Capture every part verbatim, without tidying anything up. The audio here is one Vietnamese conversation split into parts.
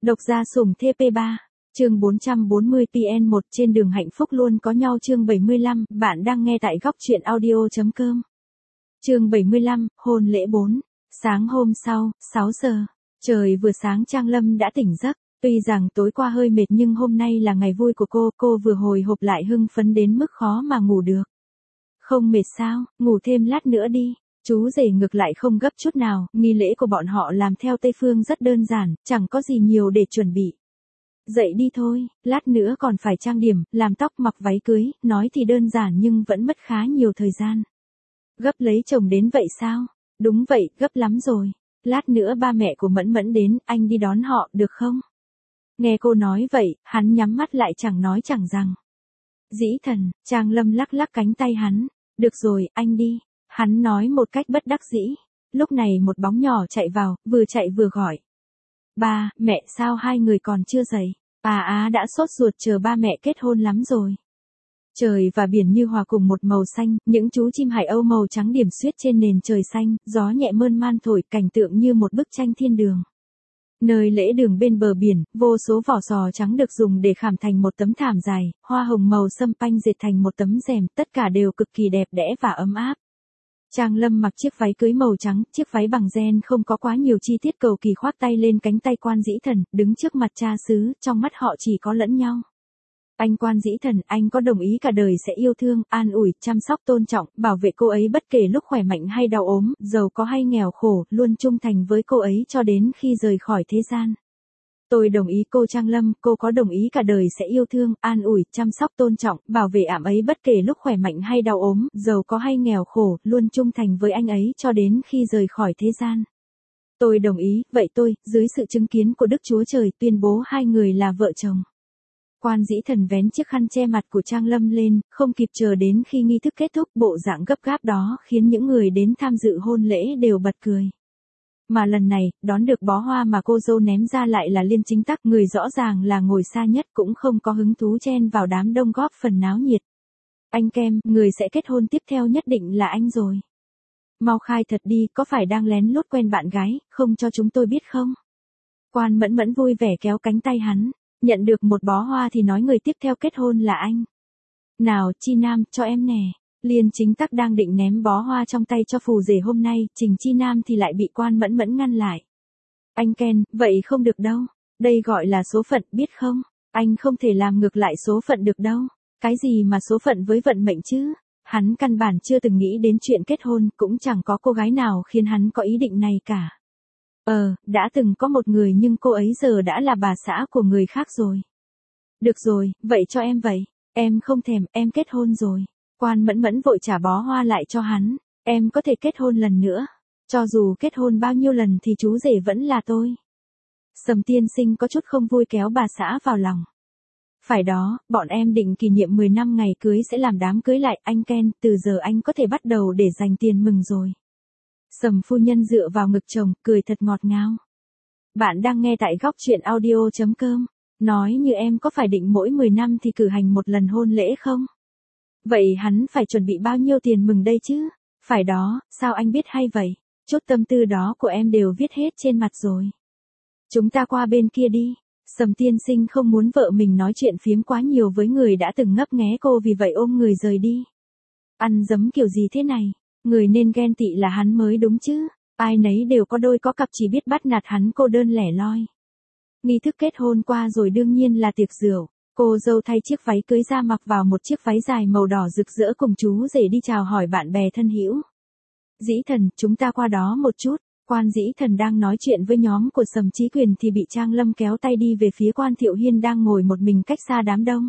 Độc gia sủng T P ba, chương bốn trăm bốn mươi P N một trên đường hạnh phúc luôn có nhau chương bảy mươi lăm, bạn đang nghe tại góc truyện audio.com. Chương bảy mươi lăm, hôn lễ bốn. Sáng hôm sau, sáu giờ, trời vừa sáng Trang Lâm đã tỉnh giấc, tuy rằng tối qua hơi mệt nhưng hôm nay là ngày vui của cô, cô vừa hồi hộp lại hưng phấn đến mức khó mà ngủ được. Không mệt sao, ngủ thêm lát nữa đi. Chú rể ngược lại không gấp chút nào, nghi lễ của bọn họ làm theo Tây Phương rất đơn giản, chẳng có gì nhiều để chuẩn bị. Dậy đi thôi, lát nữa còn phải trang điểm, làm tóc mặc váy cưới, nói thì đơn giản nhưng vẫn mất khá nhiều thời gian. Gấp lấy chồng đến vậy sao? Đúng vậy, gấp lắm rồi. Lát nữa ba mẹ của Mẫn Mẫn đến, anh đi đón họ, được không? Nghe cô nói vậy, hắn nhắm mắt lại chẳng nói chẳng rằng. Dĩ thần, Trang Lâm lắc lắc cánh tay hắn. Được rồi, anh đi. Hắn nói một cách bất đắc dĩ. Lúc này một bóng nhỏ chạy vào, vừa chạy vừa gọi. Ba, mẹ sao hai người còn chưa dậy? Bà Á đã sốt ruột chờ ba mẹ kết hôn lắm rồi. Trời và biển như hòa cùng một màu xanh, những chú chim hải âu màu trắng điểm xuyết trên nền trời xanh, gió nhẹ mơn man thổi, cảnh tượng như một bức tranh thiên đường. Nơi lễ đường bên bờ biển, vô số vỏ sò trắng được dùng để khảm thành một tấm thảm dài, hoa hồng màu sâm panh dệt thành một tấm rèm, tất cả đều cực kỳ đẹp đẽ và ấm áp. Trang Lâm mặc chiếc váy cưới màu trắng, chiếc váy bằng ren không có quá nhiều chi tiết cầu kỳ khoác tay lên cánh tay Quan Dĩ Thần, đứng trước mặt cha xứ, trong mắt họ chỉ có lẫn nhau. Anh Quan Dĩ Thần, anh có đồng ý cả đời sẽ yêu thương, an ủi, chăm sóc tôn trọng, bảo vệ cô ấy bất kể lúc khỏe mạnh hay đau ốm, giàu có hay nghèo khổ, luôn trung thành với cô ấy cho đến khi rời khỏi thế gian. Tôi đồng ý cô Trang Lâm, cô có đồng ý cả đời sẽ yêu thương, an ủi, chăm sóc tôn trọng, bảo vệ ảm ấy bất kể lúc khỏe mạnh hay đau ốm, giàu có hay nghèo khổ, luôn trung thành với anh ấy cho đến khi rời khỏi thế gian. Tôi đồng ý, vậy tôi, dưới sự chứng kiến của Đức Chúa Trời, tuyên bố hai người là vợ chồng. Quan Dĩ Thần vén chiếc khăn che mặt của Trang Lâm lên, không kịp chờ đến khi nghi thức kết thúc, bộ dạng gấp gáp đó khiến những người đến tham dự hôn lễ đều bật cười. Mà lần này, đón được bó hoa mà cô dâu ném ra lại là Liên Chính Tắc, người rõ ràng là ngồi xa nhất cũng không có hứng thú chen vào đám đông góp phần náo nhiệt. Anh Kem, người sẽ kết hôn tiếp theo nhất định là anh rồi. Mau khai thật đi, có phải đang lén lút quen bạn gái, không cho chúng tôi biết không? Quan Mẫn Mẫn vui vẻ kéo cánh tay hắn, nhận được một bó hoa thì nói người tiếp theo kết hôn là anh. Nào, Chi Nam, cho em nè. Liên Chính Tắc đang định ném bó hoa trong tay cho phù rể hôm nay, Trình Chi Nam thì lại bị Quan Mẫn Mẫn ngăn lại. Anh Ken, vậy không được đâu. Đây gọi là số phận, biết không? Anh không thể làm ngược lại số phận được đâu. Cái gì mà số phận với vận mệnh chứ? Hắn căn bản chưa từng nghĩ đến chuyện kết hôn, cũng chẳng có cô gái nào khiến hắn có ý định này cả. Ờ, đã từng có một người nhưng cô ấy giờ đã là bà xã của người khác rồi. Được rồi, vậy cho em vậy. Em không thèm, em kết hôn rồi. Quan Mẫn Mẫn vội trả bó hoa lại cho hắn. Em có thể kết hôn lần nữa. Cho dù kết hôn bao nhiêu lần thì chú rể vẫn là tôi. Sầm tiên sinh có chút không vui kéo bà xã vào lòng. Phải đó, bọn em định kỷ niệm mười năm ngày cưới sẽ làm đám cưới lại. Anh Ken, từ giờ anh có thể bắt đầu để dành tiền mừng rồi. Sầm phu nhân dựa vào ngực chồng, cười thật ngọt ngào. Bạn đang nghe tại góc truyện audio.com. Nói như em có phải định mỗi mười năm thì cử hành một lần hôn lễ không? Vậy hắn phải chuẩn bị bao nhiêu tiền mừng đây chứ? Phải đó, sao anh biết hay vậy? Chút tâm tư đó của em đều viết hết trên mặt rồi. Chúng ta qua bên kia đi. Sầm tiên sinh không muốn vợ mình nói chuyện phiếm quá nhiều với người đã từng ngấp nghé cô, vì vậy ôm người rời đi. Ăn dấm kiểu gì thế này? Người nên ghen tị là hắn mới đúng chứ. Ai nấy đều có đôi có cặp, chỉ biết bắt nạt hắn cô đơn lẻ loi. Nghi thức kết hôn qua rồi, đương nhiên là tiệc rượu. Cô dâu thay chiếc váy cưới ra mặc vào một chiếc váy dài màu đỏ rực rỡ cùng chú rể đi chào hỏi bạn bè thân hữu. Dĩ Thần, chúng ta qua đó một chút. Quan Dĩ Thần đang nói chuyện với nhóm của Sầm Chí Quyền thì bị Trang Lâm kéo tay đi về phía Quan Thiệu Hiên đang ngồi một mình cách xa đám đông.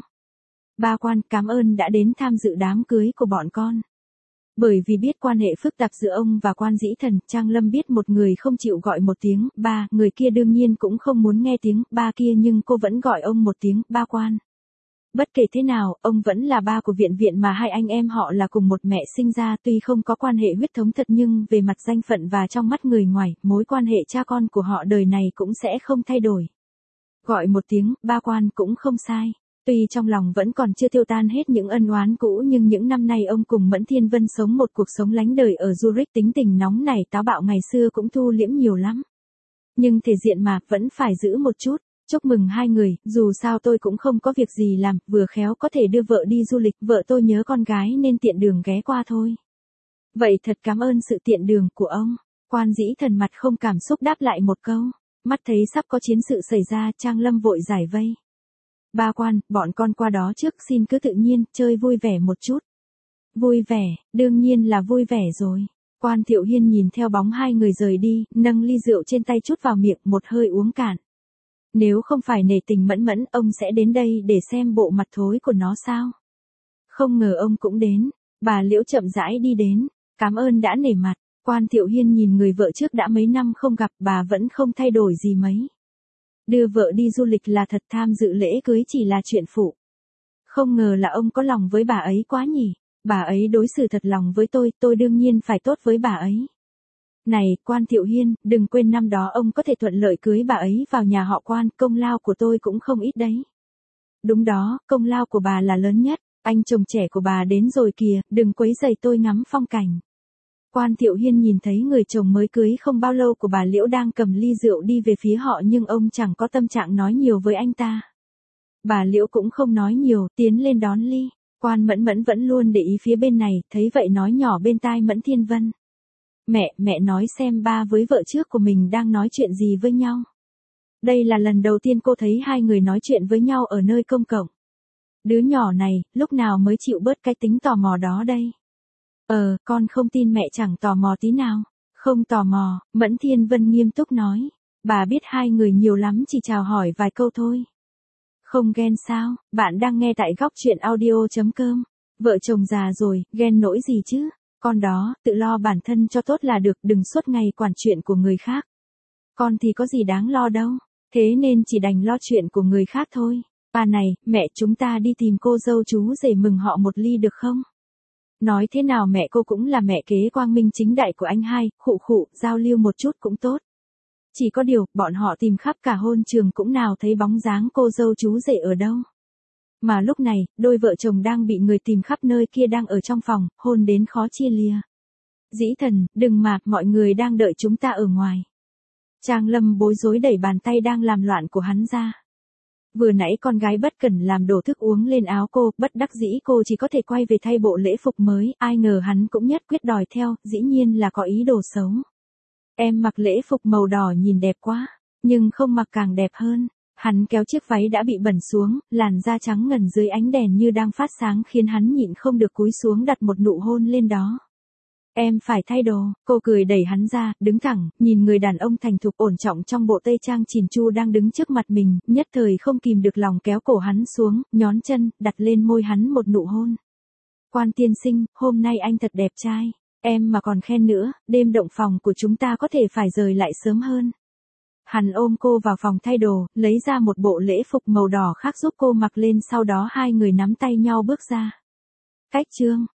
Ba Quan, cảm ơn đã đến tham dự đám cưới của bọn con. Bởi vì biết quan hệ phức tạp giữa ông và Quan Dĩ Thần, Trang Lâm biết một người không chịu gọi một tiếng ba, người kia đương nhiên cũng không muốn nghe tiếng ba kia, nhưng cô vẫn gọi ông một tiếng ba Quan. Bất kể thế nào, ông vẫn là ba của Viện Viện mà hai anh em họ là cùng một mẹ sinh ra, tuy không có quan hệ huyết thống thật nhưng về mặt danh phận và trong mắt người ngoài, mối quan hệ cha con của họ đời này cũng sẽ không thay đổi. Gọi một tiếng ba Quan cũng không sai. Tuy trong lòng vẫn còn chưa tiêu tan hết những ân oán cũ, nhưng những năm nay ông cùng Mẫn Thiên Vân sống một cuộc sống lánh đời ở Zurich, tính tình nóng nảy táo bạo ngày xưa cũng thu liễm nhiều lắm. Nhưng thể diện mà, vẫn phải giữ một chút. Chúc mừng hai người, dù sao tôi cũng không có việc gì làm, vừa khéo có thể đưa vợ đi du lịch, vợ tôi nhớ con gái nên tiện đường ghé qua thôi. Vậy thật cảm ơn sự tiện đường của ông. Quan Dĩ Thần mặt không cảm xúc đáp lại một câu. Mắt thấy sắp có chiến sự xảy ra, Trang Lâm vội giải vây. Ba Quan, bọn con qua đó trước, xin cứ tự nhiên, chơi vui vẻ một chút. Vui vẻ, đương nhiên là vui vẻ rồi. Quan Thiệu Hiên nhìn theo bóng hai người rời đi, nâng ly rượu trên tay chút vào miệng, một hơi uống cạn. Nếu không phải nể tình Mẫn Mẫn, ông sẽ đến đây để xem bộ mặt thối của nó sao? Không ngờ ông cũng đến. Bà Liễu chậm rãi đi đến. Cảm ơn đã nể mặt. Quan Thiệu Hiên nhìn người vợ trước đã mấy năm không gặp, bà vẫn không thay đổi gì mấy. Đưa vợ đi du lịch là thật, tham dự lễ cưới chỉ là chuyện phụ. Không ngờ là ông có lòng với bà ấy quá nhỉ. Bà ấy đối xử thật lòng với tôi, tôi đương nhiên phải tốt với bà ấy. Này, Quan Thiệu Hiên, đừng quên năm đó ông có thể thuận lợi cưới bà ấy vào nhà họ Quan, công lao của tôi cũng không ít đấy. Đúng đó, công lao của bà là lớn nhất, anh chồng trẻ của bà đến rồi kìa, đừng quấy rầy tôi ngắm phong cảnh. Quan Thiệu Hiên nhìn thấy người chồng mới cưới không bao lâu của bà Liễu đang cầm ly rượu đi về phía họ, nhưng ông chẳng có tâm trạng nói nhiều với anh ta. Bà Liễu cũng không nói nhiều, tiến lên đón ly. Quan Mẫn Mẫn vẫn luôn để ý phía bên này, thấy vậy nói nhỏ bên tai Mẫn Thiên Vân. Mẹ, mẹ nói xem ba với vợ trước của mình đang nói chuyện gì với nhau. Đây là lần đầu tiên cô thấy hai người nói chuyện với nhau ở nơi công cộng. Đứa nhỏ này, lúc nào mới chịu bớt cái tính tò mò đó đây? Ờ, con không tin mẹ chẳng tò mò tí nào. Không tò mò, Mẫn Thiên Vân nghiêm túc nói. Bà biết hai người nhiều lắm, chỉ chào hỏi vài câu thôi. Không ghen sao? Bạn đang nghe tại góc truyện audio chấm com. Vợ chồng già rồi, ghen nỗi gì chứ? Con đó, tự lo bản thân cho tốt là được, đừng suốt ngày quản chuyện của người khác. Con thì có gì đáng lo đâu, thế nên chỉ đành lo chuyện của người khác thôi. À này, mẹ, chúng ta đi tìm cô dâu chú rể mừng họ một ly được không? Nói thế nào mẹ cô cũng là mẹ kế quang minh chính đại của anh hai, khụ khụ, giao lưu một chút cũng tốt. Chỉ có điều, bọn họ tìm khắp cả hôn trường cũng nào thấy bóng dáng cô dâu chú rể ở đâu. Mà lúc này, đôi vợ chồng đang bị người tìm khắp nơi kia đang ở trong phòng, hôn đến khó chia lìa. Dĩ Thần, đừng mà, mọi người đang đợi chúng ta ở ngoài. Trang Lâm bối rối đẩy bàn tay đang làm loạn của hắn ra. Vừa nãy con gái bất cẩn làm đổ thức uống lên áo cô, bất đắc dĩ cô chỉ có thể quay về thay bộ lễ phục mới, ai ngờ hắn cũng nhất quyết đòi theo, dĩ nhiên là có ý đồ xấu. Em mặc lễ phục màu đỏ nhìn đẹp quá, nhưng không mặc càng đẹp hơn. Hắn kéo chiếc váy đã bị bẩn xuống, làn da trắng ngần dưới ánh đèn như đang phát sáng khiến hắn nhịn không được cúi xuống đặt một nụ hôn lên đó. Em phải thay đồ, cô cười đẩy hắn ra, đứng thẳng, nhìn người đàn ông thành thục ổn trọng trong bộ tây trang chỉn chu đang đứng trước mặt mình, nhất thời không kìm được lòng kéo cổ hắn xuống, nhón chân, đặt lên môi hắn một nụ hôn. Quan tiên sinh, hôm nay anh thật đẹp trai, em mà còn khen nữa, đêm động phòng của chúng ta có thể phải rời lại sớm hơn. Hắn ôm cô vào phòng thay đồ, lấy ra một bộ lễ phục màu đỏ khác giúp cô mặc lên, sau đó hai người nắm tay nhau bước ra. Cách chương